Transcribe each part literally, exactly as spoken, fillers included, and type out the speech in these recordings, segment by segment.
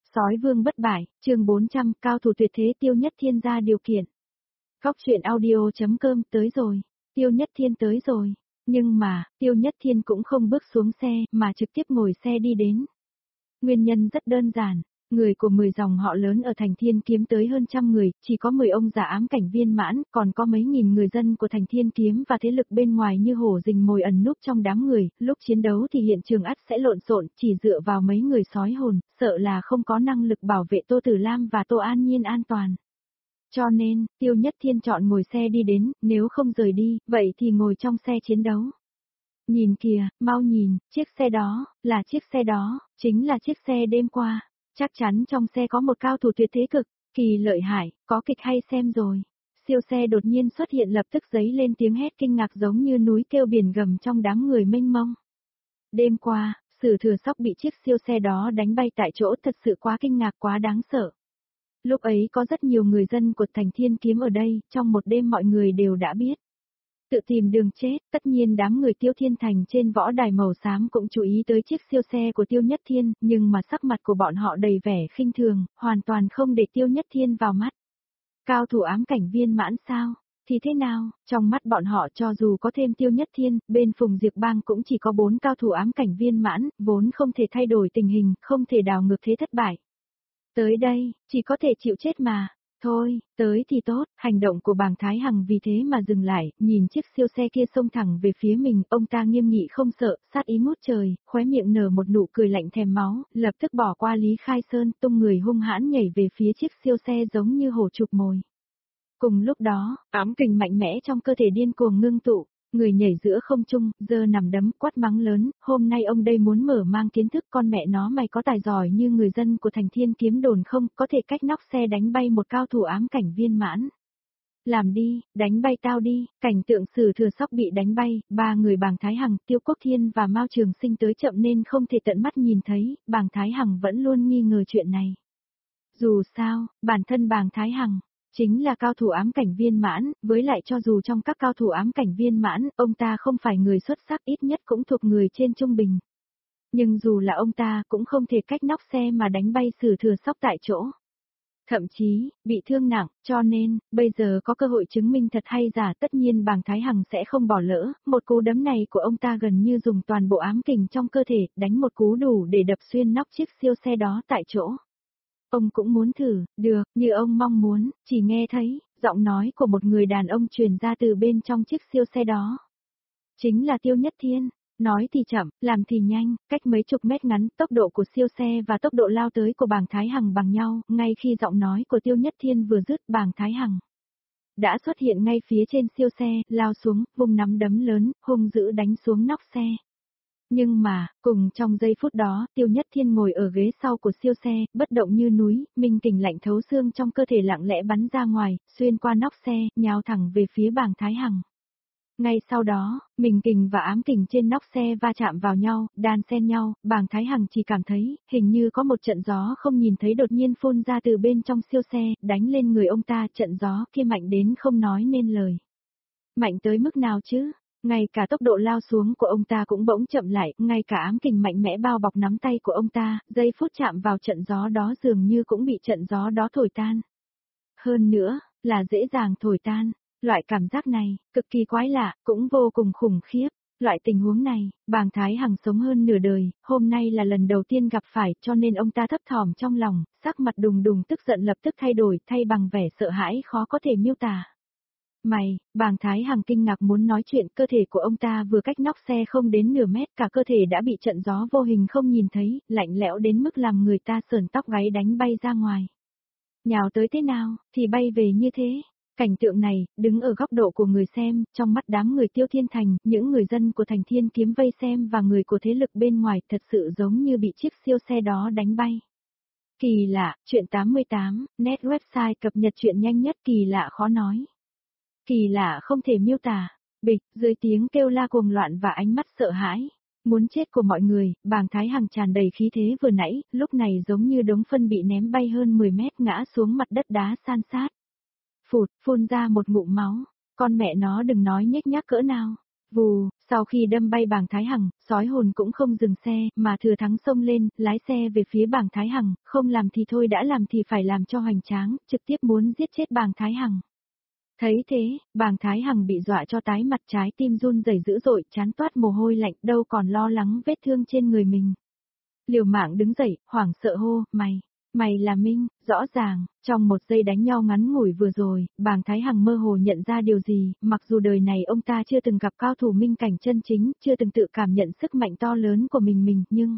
Sói vương bất bại, chương bốn trăm, cao thủ tuyệt thế Tiêu Nhất Thiên ra điều kiện. Góc truyện audio.com tới rồi, Tiêu Nhất Thiên tới rồi, nhưng mà, Tiêu Nhất Thiên cũng không bước xuống xe mà trực tiếp ngồi xe đi đến. Nguyên nhân rất đơn giản, người của mười dòng họ lớn ở thành Thiên Kiếm tới hơn trăm người, chỉ có mười ông giả ám cảnh viên mãn, còn có mấy nghìn người dân của thành Thiên Kiếm và thế lực bên ngoài như hổ rình mồi ẩn núp trong đám người, lúc chiến đấu thì hiện trường ắt sẽ lộn xộn, chỉ dựa vào mấy người sói hồn, sợ là không có năng lực bảo vệ Tô Tử Lam và Tô An Nhiên an toàn. Cho nên, Tiêu Nhất Thiên chọn ngồi xe đi đến, nếu không rời đi, vậy thì ngồi trong xe chiến đấu. Nhìn kìa, mau nhìn, chiếc xe đó, là chiếc xe đó, chính là chiếc xe đêm qua. Chắc chắn trong xe có một cao thủ tuyệt thế cực, kỳ lợi hại, có kịch hay xem rồi. Siêu xe đột nhiên xuất hiện lập tức giấy lên tiếng hét kinh ngạc giống như núi kêu biển gầm trong đám người mênh mông. Đêm qua, Sử Thừa Sóc bị chiếc siêu xe đó đánh bay tại chỗ thật sự quá kinh ngạc quá đáng sợ. Lúc ấy có rất nhiều người dân của thành Thiên Kiếm ở đây, trong một đêm mọi người đều đã biết. Tự tìm đường chết, tất nhiên đám người Tiêu Thiên Thành trên võ đài màu xám cũng chú ý tới chiếc siêu xe của Tiêu Nhất Thiên, nhưng mà sắc mặt của bọn họ đầy vẻ khinh thường, hoàn toàn không để Tiêu Nhất Thiên vào mắt. Cao thủ ám cảnh viên mãn sao? Thì thế nào? Trong mắt bọn họ cho dù có thêm Tiêu Nhất Thiên, bên Phùng Diệp Bang cũng chỉ có bốn cao thủ ám cảnh viên mãn, vốn không thể thay đổi tình hình, không thể đảo ngược thế thất bại. Tới đây, chỉ có thể chịu chết mà. Thôi, tới thì tốt, hành động của Bàng Thái Hằng vì thế mà dừng lại, nhìn chiếc siêu xe kia xông thẳng về phía mình, ông ta nghiêm nghị không sợ, sát ý ngút trời, khóe miệng nở một nụ cười lạnh thèm máu, lập tức bỏ qua Lý Khai Sơn, tung người hung hãn nhảy về phía chiếc siêu xe giống như hổ chụp mồi. Cùng lúc đó, ám kình mạnh mẽ trong cơ thể điên cuồng ngưng tụ. Người nhảy giữa không trung, giơ nằm đấm, quát mắng lớn, hôm nay ông đây muốn mở mang kiến thức con mẹ nó mày có tài giỏi như người dân của thành Thiên Kiếm đồn không, có thể cách nóc xe đánh bay một cao thủ ám cảnh viên mãn. Làm đi, đánh bay tao đi, cảnh tượng Sử Thừa Sóc bị đánh bay, ba người Bàng Thái Hằng, Tiêu Quốc Thiên và Mao Trường Sinh tới chậm nên không thể tận mắt nhìn thấy, Bàng Thái Hằng vẫn luôn nghi ngờ chuyện này. Dù sao, bản thân Bàng Thái Hằng chính là cao thủ ám cảnh viên mãn, với lại cho dù trong các cao thủ ám cảnh viên mãn, ông ta không phải người xuất sắc ít nhất cũng thuộc người trên trung bình. Nhưng dù là ông ta cũng không thể cách nóc xe mà đánh bay Sử Thừa Sóc tại chỗ. Thậm chí, bị thương nặng, cho nên, bây giờ có cơ hội chứng minh thật hay giả tất nhiên Bàng Thái Hằng sẽ không bỏ lỡ, một cú đấm này của ông ta gần như dùng toàn bộ ám kình trong cơ thể, đánh một cú đủ để đập xuyên nóc chiếc siêu xe đó tại chỗ. Ông cũng muốn thử, được, như ông mong muốn, chỉ nghe thấy, giọng nói của một người đàn ông truyền ra từ bên trong chiếc siêu xe đó. Chính là Tiêu Nhất Thiên, nói thì chậm, làm thì nhanh, cách mấy chục mét ngắn, tốc độ của siêu xe và tốc độ lao tới của Bàng Thái Hằng bằng nhau, ngay khi giọng nói của Tiêu Nhất Thiên vừa dứt Bàng Thái Hằng đã xuất hiện ngay phía trên siêu xe, lao xuống, vùng nắm đấm lớn, hung dữ đánh xuống nóc xe. Nhưng mà, cùng trong giây phút đó, Tiêu Nhất Thiên ngồi ở ghế sau của siêu xe, bất động như núi, minh kình lạnh thấu xương trong cơ thể lặng lẽ bắn ra ngoài, xuyên qua nóc xe, nhào thẳng về phía Bàng Thái Hằng. Ngay sau đó, minh kình và ám kình trên nóc xe va chạm vào nhau, đan xen nhau, Bàng Thái Hằng chỉ cảm thấy, hình như có một trận gió không nhìn thấy đột nhiên phun ra từ bên trong siêu xe, đánh lên người ông ta, trận gió kia mạnh đến không nói nên lời. Mạnh tới mức nào chứ? Ngay cả tốc độ lao xuống của ông ta cũng bỗng chậm lại, ngay cả ám kình mạnh mẽ bao bọc nắm tay của ông ta, giây phút chạm vào trận gió đó dường như cũng bị trận gió đó thổi tan. Hơn nữa, là dễ dàng thổi tan, loại cảm giác này, cực kỳ quái lạ, cũng vô cùng khủng khiếp. Loại tình huống này, Bàng Thái Hằng sống hơn nửa đời, hôm nay là lần đầu tiên gặp phải cho nên ông ta thấp thỏm trong lòng, sắc mặt đùng đùng tức giận lập tức thay đổi thay bằng vẻ sợ hãi khó có thể miêu tả. Mày, Bàng Thái Hằng kinh ngạc muốn nói chuyện, cơ thể của ông ta vừa cách nóc xe không đến nửa mét, cả cơ thể đã bị trận gió vô hình không nhìn thấy, lạnh lẽo đến mức làm người ta sởn tóc gáy đánh bay ra ngoài. Nhào tới thế nào, thì bay về như thế. Cảnh tượng này, đứng ở góc độ của người xem, trong mắt đám người Tiêu Thiên Thành, những người dân của thành Thiên Kiếm vây xem và người của thế lực bên ngoài thật sự giống như bị chiếc siêu xe đó đánh bay. Kỳ lạ, chuyện tám mươi tám, net website cập nhật chuyện nhanh nhất, kỳ lạ khó nói. Kỳ lạ không thể miêu tả. Bịch, dưới tiếng kêu la cuồng loạn và ánh mắt sợ hãi, muốn chết của mọi người, Bàng Thái Hằng tràn đầy khí thế vừa nãy, lúc này giống như đống phân bị ném bay hơn mười mét ngã xuống mặt đất đá san sát. Phụt, phun ra một ngụm máu, con mẹ nó đừng nói nhếch nhác cỡ nào. Vù, sau khi đâm bay Bàng Thái Hằng, sói hồn cũng không dừng xe, mà thừa thắng xông lên, lái xe về phía Bàng Thái Hằng, không làm thì thôi đã làm thì phải làm cho hoành tráng, trực tiếp muốn giết chết Bàng Thái Hằng. Thấy thế, Bàng Thái Hằng bị dọa cho tái mặt, trái tim run rẩy dữ dội, chán toát mồ hôi lạnh, đâu còn lo lắng vết thương trên người mình. Liều mạng đứng dậy, hoảng sợ hô, mày, mày là Minh, rõ ràng, trong một giây đánh nhau ngắn ngủi vừa rồi, Bàng Thái Hằng mơ hồ nhận ra điều gì, mặc dù đời này ông ta chưa từng gặp cao thủ minh cảnh chân chính, chưa từng tự cảm nhận sức mạnh to lớn của mình mình, nhưng...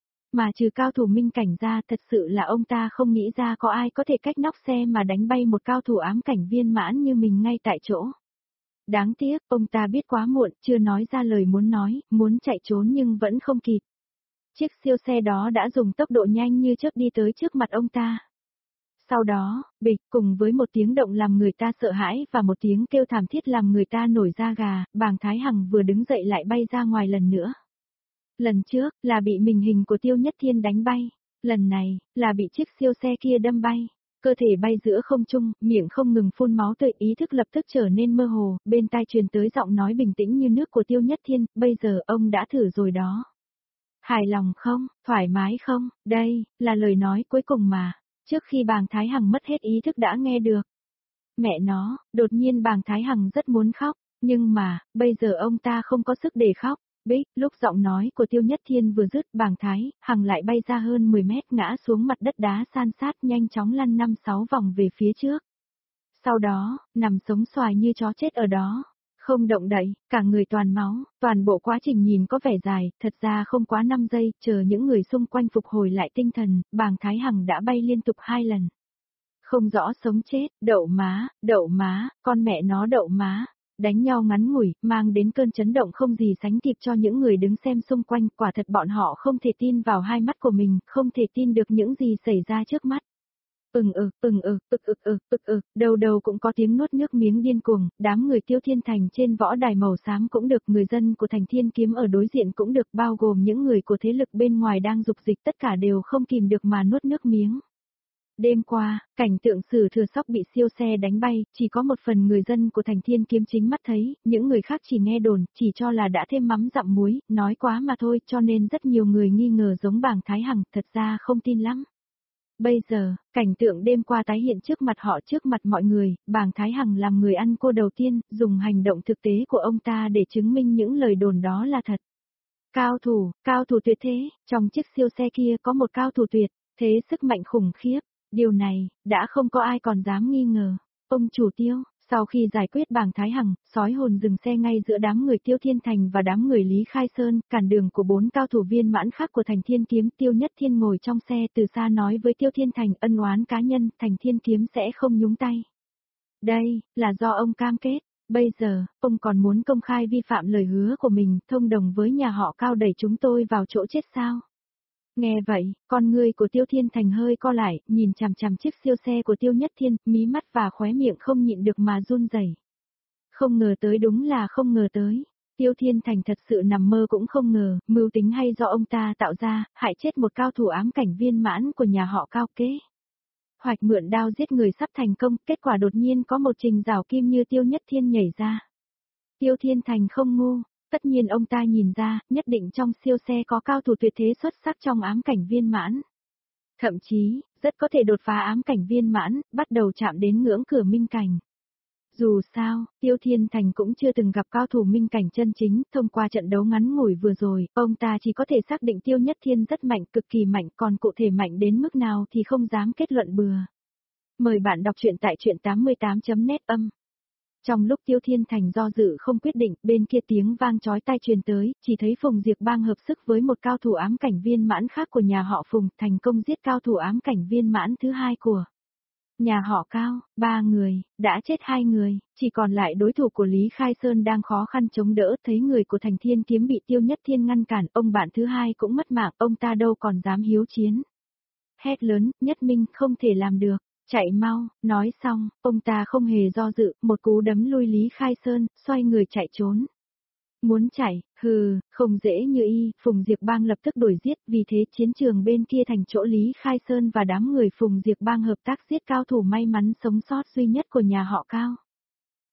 Mà trừ cao thủ minh cảnh ra, thật sự là ông ta không nghĩ ra có ai có thể cách nóc xe mà đánh bay một cao thủ ám cảnh viên mãn như mình ngay tại chỗ. Đáng tiếc, ông ta biết quá muộn, chưa nói ra lời muốn nói, muốn chạy trốn nhưng vẫn không kịp. Chiếc siêu xe đó đã dùng tốc độ nhanh như chớp đi tới trước mặt ông ta. Sau đó, bịch, cùng với một tiếng động làm người ta sợ hãi và một tiếng kêu thảm thiết làm người ta nổi da gà, Bàng Thái Hằng vừa đứng dậy lại bay ra ngoài lần nữa. Lần trước, là bị mình hình của Tiêu Nhất Thiên đánh bay. Lần này, là bị chiếc siêu xe kia đâm bay. Cơ thể bay giữa không trung, miệng không ngừng phun máu tươi, ý thức lập tức trở nên mơ hồ, bên tai truyền tới giọng nói bình tĩnh như nước của Tiêu Nhất Thiên, bây giờ ông đã thử rồi đó. Hài lòng không, thoải mái không, đây, là lời nói cuối cùng mà, trước khi Bàng Thái Hằng mất hết ý thức đã nghe được. Mẹ nó, đột nhiên Bàng Thái Hằng rất muốn khóc, nhưng mà, bây giờ ông ta không có sức để khóc. Bích, lúc giọng nói của Tiêu Nhất Thiên vừa dứt, Bàng Thái Hằng lại bay ra hơn mười mét ngã xuống mặt đất đá san sát nhanh chóng lăn năm sáu vòng về phía trước. Sau đó, nằm sống xoài như chó chết ở đó. Không động đậy, cả người toàn máu, toàn bộ quá trình nhìn có vẻ dài, thật ra không quá năm giây, chờ những người xung quanh phục hồi lại tinh thần, Bàng Thái Hằng đã bay liên tục hai lần. Không rõ sống chết, đậu má, đậu má, con mẹ nó đậu má. Đánh nhau ngắn ngủi, mang đến cơn chấn động không gì sánh kịp cho những người đứng xem xung quanh, quả thật bọn họ không thể tin vào hai mắt của mình, không thể tin được những gì xảy ra trước mắt. Ừng ực, ừng ực, ực ực ực, ực ực, đầu đầu cũng có tiếng nuốt nước miếng điên cuồng, đám người Tiêu Thiên Thành trên võ đài màu xám cũng được, người dân của Thành Thiên Kiếm ở đối diện cũng được, bao gồm những người của thế lực bên ngoài đang dục dịch, tất cả đều không kìm được mà nuốt nước miếng. Đêm qua, cảnh tượng Sử Thừa Sóc bị siêu xe đánh bay, chỉ có một phần người dân của Thành Thiên Kiếm chính mắt thấy, những người khác chỉ nghe đồn, chỉ cho là đã thêm mắm dặm muối, nói quá mà thôi, cho nên rất nhiều người nghi ngờ giống Bàng Thái Hằng, thật ra không tin lắm. Bây giờ, cảnh tượng đêm qua tái hiện trước mặt họ, trước mặt mọi người, Bàng Thái Hằng làm người ăn cô đầu tiên, dùng hành động thực tế của ông ta để chứng minh những lời đồn đó là thật. Cao thủ, cao thủ tuyệt thế, trong chiếc siêu xe kia có một cao thủ tuyệt, thế sức mạnh khủng khiếp. Điều này, đã không có ai còn dám nghi ngờ. Ông chủ Tiêu, sau khi giải quyết Bàng Thái Hằng, sói hồn dừng xe ngay giữa đám người Tiêu Thiên Thành và đám người Lý Khai Sơn, cản đường của bốn cao thủ viên mãn khác của Thành Thiên Kiếm. Tiêu Nhất Thiên ngồi trong xe từ xa nói với Tiêu Thiên Thành, ân oán cá nhân, Thành Thiên Kiếm sẽ không nhúng tay. Đây, là do ông cam kết. Bây giờ, ông còn muốn công khai vi phạm lời hứa của mình, thông đồng với nhà họ Cao đẩy chúng tôi vào chỗ chết sao? Nghe vậy, con ngươi của Tiêu Thiên Thành hơi co lại, nhìn chằm chằm chiếc siêu xe của Tiêu Nhất Thiên, mí mắt và khóe miệng không nhịn được mà run rẩy. Không ngờ tới, đúng là không ngờ tới. Tiêu Thiên Thành thật sự nằm mơ cũng không ngờ, mưu tính hay do ông ta tạo ra, hại chết một cao thủ ám cảnh viên mãn của nhà họ Cao kế. Hoạch mượn đao giết người sắp thành công, kết quả đột nhiên có một trình rào kim như Tiêu Nhất Thiên nhảy ra. Tiêu Thiên Thành không ngu. Tất nhiên ông ta nhìn ra, nhất định trong siêu xe có cao thủ tuyệt thế xuất sắc trong ám cảnh viên mãn. Thậm chí, rất có thể đột phá ám cảnh viên mãn, bắt đầu chạm đến ngưỡng cửa minh cảnh. Dù sao, Tiêu Thiên Thành cũng chưa từng gặp cao thủ minh cảnh chân chính, thông qua trận đấu ngắn ngủi vừa rồi, ông ta chỉ có thể xác định Tiêu Nhất Thiên rất mạnh, cực kỳ mạnh, còn cụ thể mạnh đến mức nào thì không dám kết luận bừa. Mời bạn đọc truyện tại truyện tám mươi tám chấm net âm. Trong lúc Tiêu Thiên Thành do dự không quyết định, bên kia tiếng vang chói tai truyền tới, chỉ thấy Phùng Diệp Bang hợp sức với một cao thủ ám cảnh viên mãn khác của nhà họ Phùng, thành công giết cao thủ ám cảnh viên mãn thứ hai của nhà họ Cao, ba người, đã chết hai người, chỉ còn lại đối thủ của Lý Khai Sơn đang khó khăn chống đỡ, thấy người của Thành Thiên Kiếm bị Tiêu Nhất Thiên ngăn cản, ông bạn thứ hai cũng mất mạng, ông ta đâu còn dám hiếu chiến. Hét lớn, Nhất Minh không thể làm được. Chạy mau, nói xong, ông ta không hề do dự, một cú đấm lui Lý Khai Sơn, xoay người chạy trốn. Muốn chạy, hừ, không dễ như y, Phùng Diệp Bang lập tức đuổi giết, vì thế chiến trường bên kia thành chỗ Lý Khai Sơn và đám người Phùng Diệp Bang hợp tác giết cao thủ may mắn sống sót duy nhất của nhà họ Cao.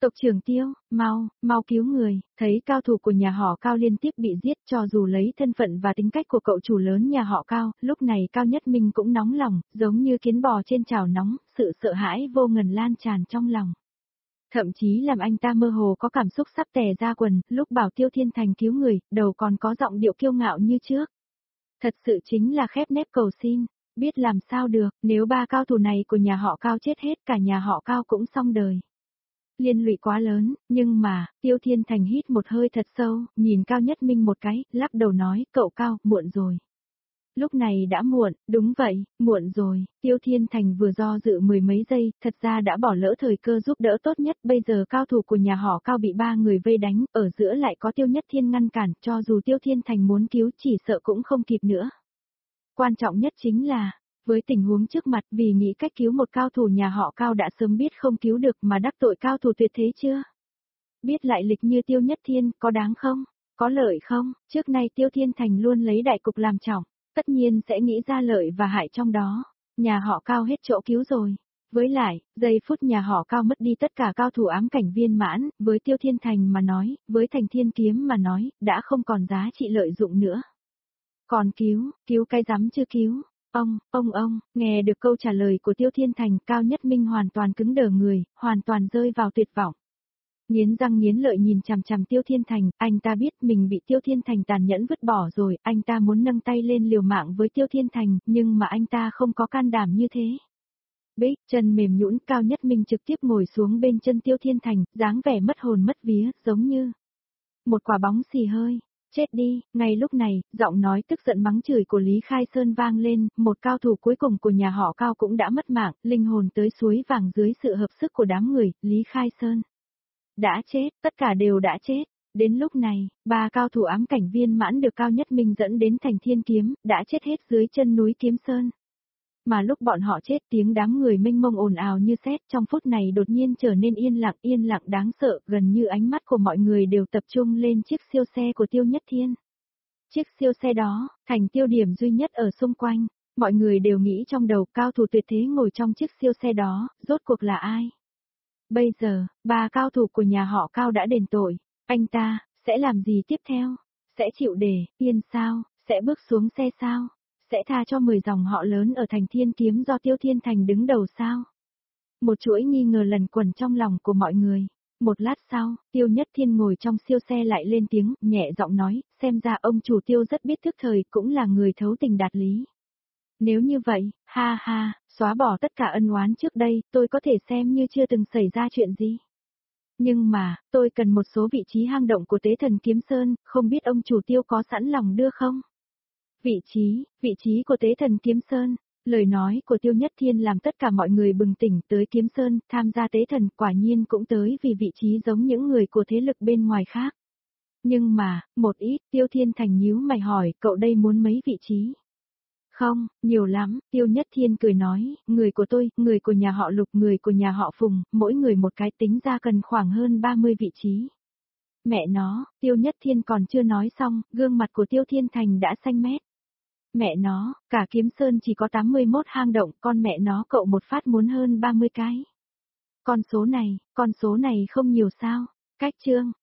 Tộc trưởng Tiêu, mau, mau cứu người, thấy cao thủ của nhà họ Cao liên tiếp bị giết cho dù lấy thân phận và tính cách của cậu chủ lớn nhà họ Cao, lúc này Cao Nhất Minh cũng nóng lòng, giống như kiến bò trên chảo nóng, sự sợ hãi vô ngần lan tràn trong lòng. Thậm chí làm anh ta mơ hồ có cảm xúc sắp tè ra quần, lúc bảo Tiêu Thiên Thành cứu người, đầu còn có giọng điệu kiêu ngạo như trước. Thật sự chính là khép nép cầu xin, biết làm sao được, nếu ba cao thủ này của nhà họ Cao chết hết cả nhà họ Cao cũng xong đời. Liên lụy quá lớn, nhưng mà, Tiêu Thiên Thành hít một hơi thật sâu, nhìn Cao Nhất Minh một cái, lắc đầu nói, cậu Cao, muộn rồi. Lúc này đã muộn, đúng vậy, muộn rồi, Tiêu Thiên Thành vừa do dự mười mấy giây, thật ra đã bỏ lỡ thời cơ giúp đỡ tốt nhất, bây giờ cao thủ của nhà họ Cao bị ba người vây đánh, ở giữa lại có Tiêu Nhất Thiên ngăn cản, cho dù Tiêu Thiên Thành muốn cứu chỉ sợ cũng không kịp nữa. Quan trọng nhất chính là, với tình huống trước mặt vì nghĩ cách cứu một cao thủ nhà họ Cao đã sớm biết không cứu được mà đắc tội cao thủ tuyệt thế chưa? Biết lại lịch như Tiêu Nhất Thiên, có đáng không? Có lợi không? Trước nay Tiêu Thiên Thành luôn lấy đại cục làm trọng, tất nhiên sẽ nghĩ ra lợi và hại trong đó. Nhà họ Cao hết chỗ cứu rồi. Với lại, giây phút nhà họ Cao mất đi tất cả cao thủ ám cảnh viên mãn, với Tiêu Thiên Thành mà nói, với Thành Thiên Kiếm mà nói, đã không còn giá trị lợi dụng nữa. Còn cứu, cứu cái rắm chưa cứu. Ông, ông ông, nghe được câu trả lời của Tiêu Thiên Thành, Cao Nhất Minh hoàn toàn cứng đờ người, hoàn toàn rơi vào tuyệt vọng. Nghiến răng nghiến lợi nhìn chằm chằm Tiêu Thiên Thành, anh ta biết mình bị Tiêu Thiên Thành tàn nhẫn vứt bỏ rồi, anh ta muốn nâng tay lên liều mạng với Tiêu Thiên Thành, nhưng mà anh ta không có can đảm như thế. Bích, chân mềm nhũn, Cao Nhất Minh trực tiếp ngồi xuống bên chân Tiêu Thiên Thành, dáng vẻ mất hồn mất vía, giống như một quả bóng xì hơi. Chết đi, ngay lúc này, giọng nói tức giận mắng chửi của Lý Khai Sơn vang lên, một cao thủ cuối cùng của nhà họ Cao cũng đã mất mạng, linh hồn tới suối vàng dưới sự hợp sức của đám người, Lý Khai Sơn. Đã chết, tất cả đều đã chết. Đến lúc này, ba cao thủ ám cảnh viên mãn được Cao Nhất Minh dẫn đến Thành Thiên Kiếm, đã chết hết dưới chân núi Kiếm Sơn. Mà lúc bọn họ chết tiếng đám người mênh mông ồn ào như sét trong phút này đột nhiên trở nên yên lặng yên lặng đáng sợ, gần như ánh mắt của mọi người đều tập trung lên chiếc siêu xe của Tiêu Nhất Thiên. Chiếc siêu xe đó, thành tiêu điểm duy nhất ở xung quanh, mọi người đều nghĩ trong đầu cao thủ tuyệt thế ngồi trong chiếc siêu xe đó, rốt cuộc là ai? Bây giờ, ba cao thủ của nhà họ Cao đã đền tội, anh ta, sẽ làm gì tiếp theo? Sẽ chịu để, yên sao? Sẽ bước xuống xe sao? Sẽ tha cho mười dòng họ lớn ở Thành Thiên Kiếm do Tiêu Thiên Thành đứng đầu sao? Một chuỗi nghi ngờ lần quẩn trong lòng của mọi người. Một lát sau, Tiêu Nhất Thiên ngồi trong siêu xe lại lên tiếng, nhẹ giọng nói, xem ra ông chủ Tiêu rất biết thức thời, cũng là người thấu tình đạt lý. Nếu như vậy, ha ha, xóa bỏ tất cả ân oán trước đây, tôi có thể xem như chưa từng xảy ra chuyện gì. Nhưng mà, tôi cần một số vị trí hang động của Tế Thần Kiếm Sơn, không biết ông chủ Tiêu có sẵn lòng đưa không? Vị trí, vị trí của Tế Thần Kiếm Sơn. Lời nói của Tiêu Nhất Thiên làm tất cả mọi người bừng tỉnh tới Kiếm Sơn, tham gia tế thần, quả nhiên cũng tới vì vị trí giống những người của thế lực bên ngoài khác. Nhưng mà, một ít, Tiêu Thiên Thành nhíu mày hỏi, cậu đây muốn mấy vị trí? Không, nhiều lắm, Tiêu Nhất Thiên cười nói, người của tôi, người của nhà họ Lục, người của nhà họ Phùng, mỗi người một cái tính ra cần khoảng hơn ba mươi vị trí. Mẹ nó, Tiêu Nhất Thiên còn chưa nói xong, gương mặt của Tiêu Thiên Thành đã xanh mét. Mẹ nó, cả Kiếm Sơn chỉ có tám mươi mốt hang động, con mẹ nó cậu một phát muốn hơn ba mươi cái. Con số này, con số này không nhiều sao? Cách chương,